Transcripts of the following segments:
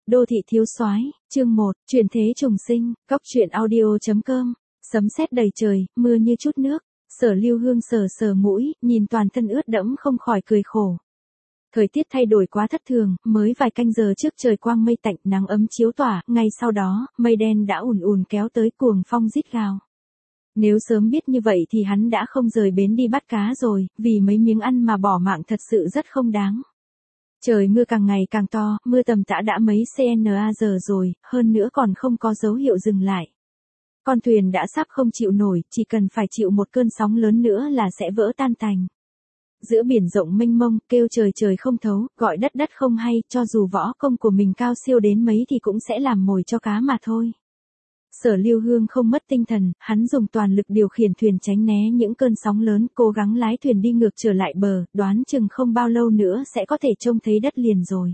Đô thị thiếu soái, chương 1, chuyển thế trùng sinh, góc truyện audio.com, sấm sét đầy trời, mưa như chút nước, Sở Lưu Hương sờ sờ mũi, nhìn toàn thân ướt đẫm không khỏi cười khổ. Thời tiết thay đổi quá thất thường, mới vài canh giờ trước trời quang mây tạnh, nắng ấm chiếu tỏa, ngay sau đó, mây đen đã ùn ùn kéo tới, cuồng phong rít gào. Nếu sớm biết như vậy thì hắn đã không rời bến đi bắt cá rồi, vì mấy miếng ăn mà bỏ mạng thật sự rất không đáng. Trời mưa càng ngày càng to, mưa tầm tã đã mấy cm rồi, hơn nữa còn không có dấu hiệu dừng lại. Con thuyền đã sắp không chịu nổi, chỉ cần phải chịu một cơn sóng lớn nữa là sẽ vỡ tan tành. Giữa biển rộng mênh mông, kêu trời trời không thấu, gọi đất đất không hay, cho dù võ công của mình cao siêu đến mấy thì cũng sẽ làm mồi cho cá mà thôi. Sở Lưu Hương không mất tinh thần, hắn dùng toàn lực điều khiển thuyền tránh né những cơn sóng lớn, cố gắng lái thuyền đi ngược trở lại bờ, đoán chừng không bao lâu nữa sẽ có thể trông thấy đất liền rồi.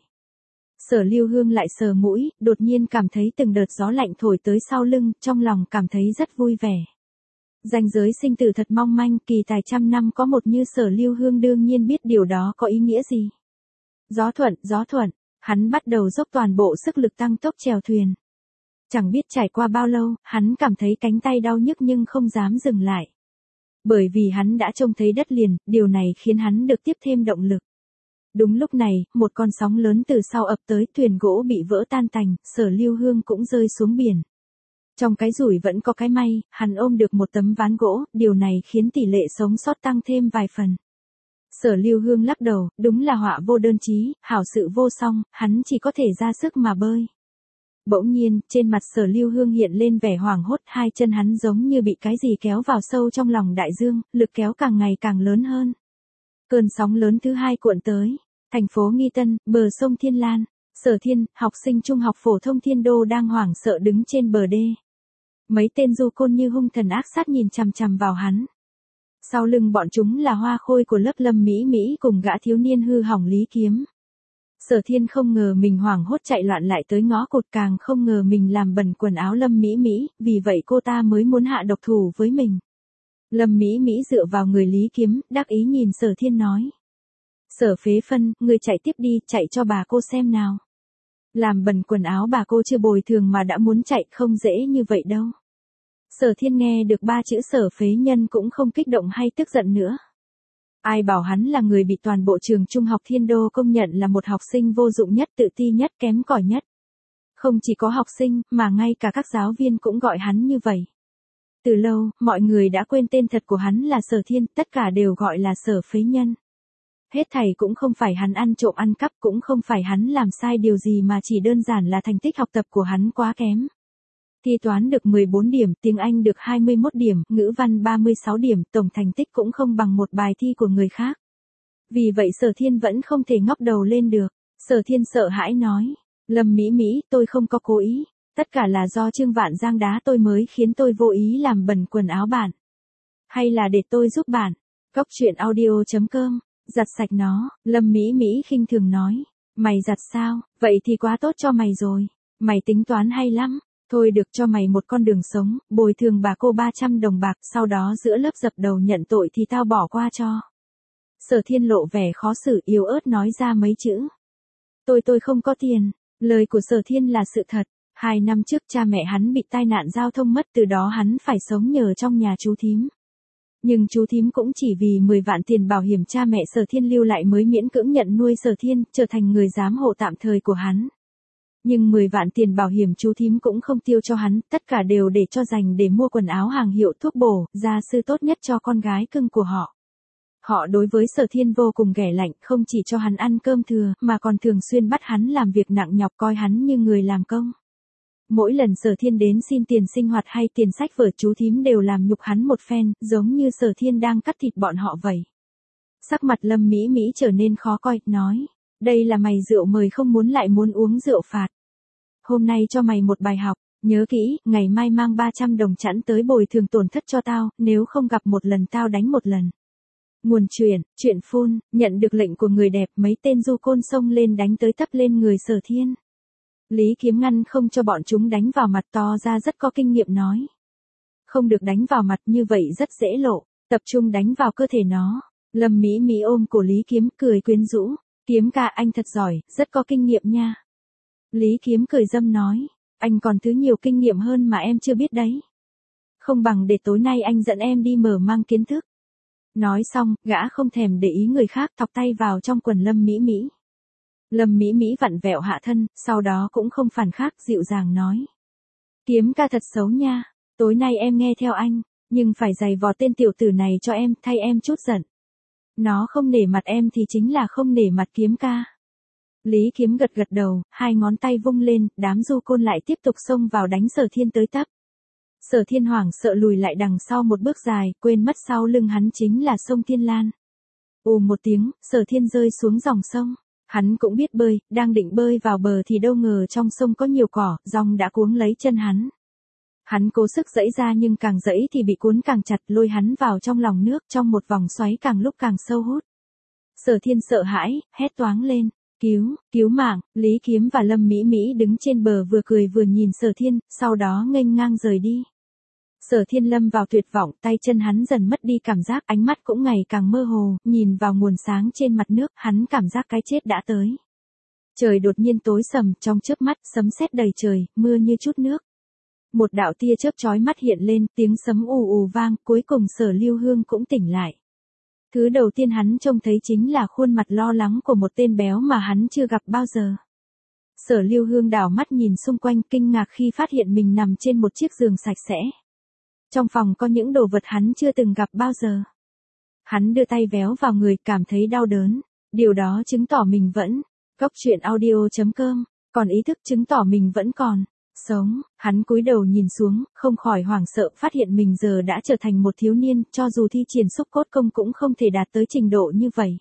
Sở Lưu Hương lại sờ mũi, đột nhiên cảm thấy từng đợt gió lạnh thổi tới sau lưng, trong lòng cảm thấy rất vui vẻ. Ranh giới sinh tử thật mong manh, kỳ tài trăm năm có một như Sở Lưu Hương đương nhiên biết điều đó có ý nghĩa gì. Gió thuận, hắn bắt đầu dốc toàn bộ sức lực tăng tốc chèo thuyền. Chẳng biết trải qua bao lâu, hắn cảm thấy cánh tay đau nhức nhưng không dám dừng lại. Bởi vì hắn đã trông thấy đất liền, điều này khiến hắn được tiếp thêm động lực. Đúng lúc này, một con sóng lớn từ sau ập tới, thuyền gỗ bị vỡ tan tành, Sở Lưu Hương cũng rơi xuống biển. Trong cái rủi vẫn có cái may, hắn ôm được một tấm ván gỗ, điều này khiến tỷ lệ sống sót tăng thêm vài phần. Sở Lưu Hương lắc đầu, đúng là họa vô đơn chí, hảo sự vô song, hắn chỉ có thể ra sức mà bơi. Bỗng nhiên, trên mặt Sở Lưu Hương hiện lên vẻ hoảng hốt, hai chân hắn giống như bị cái gì kéo vào sâu trong lòng đại dương, lực kéo càng ngày càng lớn hơn. Cơn sóng lớn thứ hai cuộn tới, thành phố Nghi Tân, bờ sông Thiên Lan, Sở Thiên, học sinh trung học phổ thông Thiên Đô đang hoảng sợ đứng trên bờ đê. Mấy tên du côn như hung thần ác sát nhìn chằm chằm vào hắn. Sau lưng bọn chúng là Hoa Khôi của lớp Lâm Mỹ Mỹ cùng gã thiếu niên hư hỏng Lý Kiếm. Sở Thiên không ngờ mình hoảng hốt chạy loạn lại tới ngõ cụt, càng không ngờ mình làm bẩn quần áo Lâm Mỹ Mỹ, vì vậy cô ta mới muốn hạ độc thủ với mình. Lâm Mỹ Mỹ dựa vào người Lý Kiếm, đắc ý nhìn Sở Thiên nói. Sở phế phân, người chạy tiếp đi, chạy cho bà cô xem nào. Làm bẩn quần áo bà cô chưa bồi thường mà đã muốn chạy, không dễ như vậy đâu. Sở Thiên nghe được ba chữ sở phế nhân cũng không kích động hay tức giận nữa. Ai bảo hắn là người bị toàn bộ trường trung học Thiên Đô công nhận là một học sinh vô dụng nhất, tự ti nhất, kém cỏi nhất. Không chỉ có học sinh, mà ngay cả các giáo viên cũng gọi hắn như vậy. Từ lâu, mọi người đã quên tên thật của hắn là Sở Thiên, tất cả đều gọi là sở phế nhân. Hết thảy cũng không phải hắn ăn trộm ăn cắp, cũng không phải hắn làm sai điều gì mà chỉ đơn giản là thành tích học tập của hắn quá kém. Thi toán được 14 điểm, tiếng Anh được 21 điểm, ngữ văn 36 điểm, tổng thành tích cũng không bằng một bài thi của người khác. Vì vậy Sở Thiên vẫn không thể ngóc đầu lên được. Sở Thiên sợ hãi nói, Lâm Mỹ Mỹ, tôi không có cố ý, tất cả là do Trương Vạn Giang đá tôi mới khiến tôi vô ý làm bẩn quần áo bạn. Hay là để tôi giúp bạn? Góc truyện audio.com, giặt sạch nó, Lâm Mỹ Mỹ khinh thường nói, mày giặt sao, vậy thì quá tốt cho mày rồi, mày tính toán hay lắm. Thôi được, cho mày một con đường sống, bồi thường bà cô 300 đồng bạc, sau đó giữa lớp dập đầu nhận tội thì tao bỏ qua cho. Sở Thiên lộ vẻ khó xử, yếu ớt nói ra mấy chữ. Tôi không có tiền. Lời của Sở Thiên là sự thật. 2 năm trước cha mẹ hắn bị tai nạn giao thông mất, từ đó hắn phải sống nhờ trong nhà chú thím. Nhưng chú thím cũng chỉ vì 10 vạn tiền bảo hiểm cha mẹ Sở Thiên lưu lại mới miễn cưỡng nhận nuôi Sở Thiên, trở thành người giám hộ tạm thời của hắn. Nhưng 10 vạn tiền bảo hiểm chú thím cũng không tiêu cho hắn, tất cả đều để cho dành để mua quần áo hàng hiệu, thuốc bổ, gia sư tốt nhất cho con gái cưng của họ. Họ đối với Sở Thiên vô cùng ghẻ lạnh, không chỉ cho hắn ăn cơm thừa, mà còn thường xuyên bắt hắn làm việc nặng nhọc, coi hắn như người làm công. Mỗi lần Sở Thiên đến xin tiền sinh hoạt hay tiền sách vở, chú thím đều làm nhục hắn một phen, giống như Sở Thiên đang cắt thịt bọn họ vậy. Sắc mặt Lâm Mỹ Mỹ trở nên khó coi, nói, đây là mày rượu mời không muốn lại muốn uống rượu phạt. Hôm nay cho mày một bài học, nhớ kỹ, ngày mai mang 300 đồng chẵn tới bồi thường tổn thất cho tao, nếu không gặp một lần tao đánh một lần. Nguồn chuyện phun, nhận được lệnh của người đẹp, mấy tên du côn xông lên đánh tới tấp lên người Sở Thiên. Lý Kiếm ngăn không cho bọn chúng đánh vào mặt, to ra rất có kinh nghiệm nói. Không được đánh vào mặt, như vậy rất dễ lộ, tập trung đánh vào cơ thể nó. Lâm Mỹ Mỹ ôm cổ Lý Kiếm cười quyến rũ, Kiếm ca anh thật giỏi, rất có kinh nghiệm nha. Lý Kiếm cười dâm nói, anh còn thứ nhiều kinh nghiệm hơn mà em chưa biết đấy. Không bằng để tối nay anh dẫn em đi mở mang kiến thức. Nói xong, gã không thèm để ý người khác thọc tay vào trong quần Lâm Mỹ Mỹ. Lâm Mỹ Mỹ vặn vẹo hạ thân, sau đó cũng không phản khác dịu dàng nói. Kiếm ca thật xấu nha, tối nay em nghe theo anh, nhưng phải giày vò tên tiểu tử này cho em, thay em chút giận. Nó không nể mặt em thì chính là không nể mặt Kiếm ca. Lý Kiếm gật gật đầu, hai ngón tay vung lên, đám du côn lại tiếp tục xông vào đánh Sở Thiên tới tấp. Sở Thiên hoảng sợ lùi lại đằng sau một bước dài, quên mất sau lưng hắn chính là sông Thiên Lan. Một tiếng, Sở Thiên rơi xuống dòng sông. Hắn cũng biết bơi, đang định bơi vào bờ thì đâu ngờ trong sông có nhiều cỏ, dòng đã cuống lấy chân hắn. Hắn cố sức giãy ra nhưng càng giãy thì bị cuốn càng chặt, lôi hắn vào trong lòng nước, trong một vòng xoáy càng lúc càng sâu hút. Sở Thiên sợ hãi, hét toáng lên, cứu mạng. Lý Kiếm và Lâm Mỹ Mỹ đứng trên bờ vừa cười vừa nhìn Sở Thiên, sau đó nghênh ngang rời đi. Sở Thiên lâm vào tuyệt vọng, tay chân hắn dần mất đi cảm giác, ánh mắt cũng ngày càng mơ hồ, nhìn vào nguồn sáng trên mặt nước, hắn cảm giác cái chết đã tới. Trời đột nhiên tối sầm, trong chớp mắt, sấm sét đầy trời, mưa như chút nước. Một đạo tia chớp chói mắt hiện lên, tiếng sấm ù ù vang, cuối cùng Sở Lưu Hương cũng tỉnh lại. Thứ đầu tiên hắn trông thấy chính là khuôn mặt lo lắng của một tên béo mà hắn chưa gặp bao giờ. Sở Lưu Hương đảo mắt nhìn xung quanh, kinh ngạc khi phát hiện mình nằm trên một chiếc giường sạch sẽ. Trong phòng có những đồ vật hắn chưa từng gặp bao giờ. Hắn đưa tay véo vào người, cảm thấy đau đớn. Điều đó chứng tỏ mình vẫn Góc truyện audio.com, còn ý thức chứng tỏ mình vẫn còn sống. Hắn cúi đầu nhìn xuống, không khỏi hoảng sợ phát hiện mình giờ đã trở thành một thiếu niên, cho dù thi triển xúc cốt công cũng không thể đạt tới trình độ như vậy.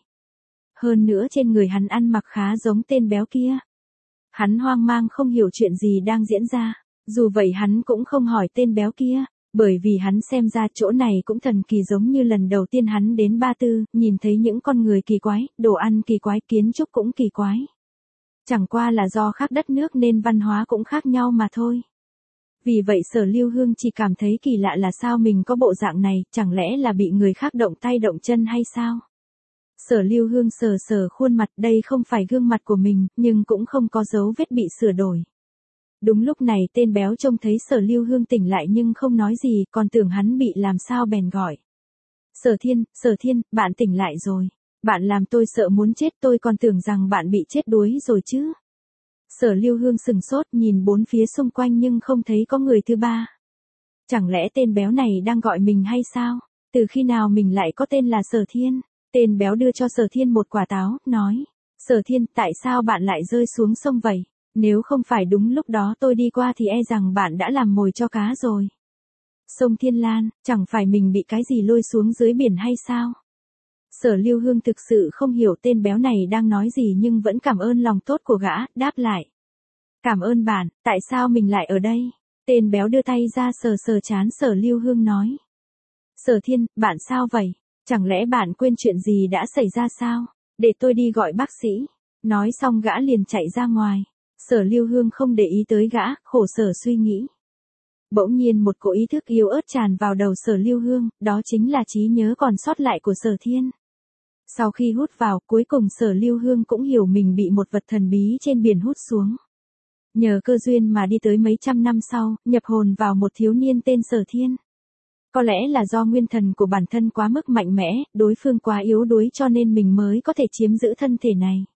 Hơn nữa trên người hắn ăn mặc khá giống tên béo kia. Hắn hoang mang không hiểu chuyện gì đang diễn ra. Dù vậy hắn cũng không hỏi tên béo kia. Bởi vì hắn xem ra chỗ này cũng thần kỳ giống như lần đầu tiên hắn đến Ba Tư, nhìn thấy những con người kỳ quái, đồ ăn kỳ quái, kiến trúc cũng kỳ quái. Chẳng qua là do khác đất nước nên văn hóa cũng khác nhau mà thôi. Vì vậy Sở Lưu Hương chỉ cảm thấy kỳ lạ là sao mình có bộ dạng này, chẳng lẽ là bị người khác động tay động chân hay sao? Sở Lưu Hương sờ sờ khuôn mặt, đây không phải gương mặt của mình, nhưng cũng không có dấu vết bị sửa đổi. Đúng lúc này tên béo trông thấy Sở Lưu Hương tỉnh lại nhưng không nói gì, còn tưởng hắn bị làm sao bèn gọi. Sở Thiên, bạn tỉnh lại rồi. Bạn làm tôi sợ muốn chết, tôi còn tưởng rằng bạn bị chết đuối rồi chứ. Sở Lưu Hương sừng sốt nhìn bốn phía xung quanh nhưng không thấy có người thứ ba. Chẳng lẽ tên béo này đang gọi mình hay sao? Từ khi nào mình lại có tên là Sở Thiên? Tên béo đưa cho Sở Thiên một quả táo, nói. Sở Thiên, tại sao bạn lại rơi xuống sông vậy? Nếu không phải đúng lúc đó tôi đi qua thì e rằng bạn đã làm mồi cho cá rồi. Sông Thiên Lan, chẳng phải mình bị cái gì lôi xuống dưới biển hay sao? Sở Lưu Hương thực sự không hiểu tên béo này đang nói gì nhưng vẫn cảm ơn lòng tốt của gã, đáp lại. Cảm ơn bạn, tại sao mình lại ở đây? Tên béo đưa tay ra sờ sờ trán Sở Lưu Hương nói. Sở Thiên, bạn sao vậy? Chẳng lẽ bạn quên chuyện gì đã xảy ra sao? Để tôi đi gọi bác sĩ. Nói xong gã liền chạy ra ngoài. Sở Lưu Hương không để ý tới gã, khổ sở suy nghĩ. Bỗng nhiên một cỗ ý thức yếu ớt tràn vào đầu Sở Lưu Hương, đó chính là trí nhớ còn sót lại của Sở Thiên. Sau khi hút vào, cuối cùng Sở Lưu Hương cũng hiểu mình bị một vật thần bí trên biển hút xuống. Nhờ cơ duyên mà đi tới mấy trăm năm sau, nhập hồn vào một thiếu niên tên Sở Thiên. Có lẽ là do nguyên thần của bản thân quá mức mạnh mẽ, đối phương quá yếu đuối cho nên mình mới có thể chiếm giữ thân thể này.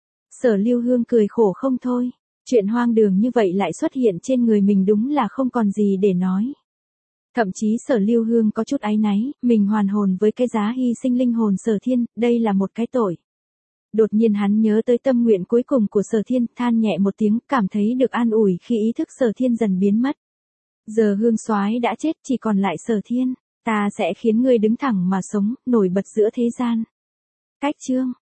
Sở Lưu Hương cười khổ không thôi. Chuyện hoang đường như vậy lại xuất hiện trên người mình đúng là không còn gì để nói. Thậm chí Sở Lưu Hương có chút áy náy, mình hoàn hồn với cái giá hy sinh linh hồn Sở Thiên, đây là một cái tội. Đột nhiên hắn nhớ tới tâm nguyện cuối cùng của Sở Thiên, than nhẹ một tiếng, cảm thấy được an ủi khi ý thức Sở Thiên dần biến mất. Giờ Hương soái đã chết, chỉ còn lại Sở Thiên, ta sẽ khiến ngươi đứng thẳng mà sống, nổi bật giữa thế gian. Cách chương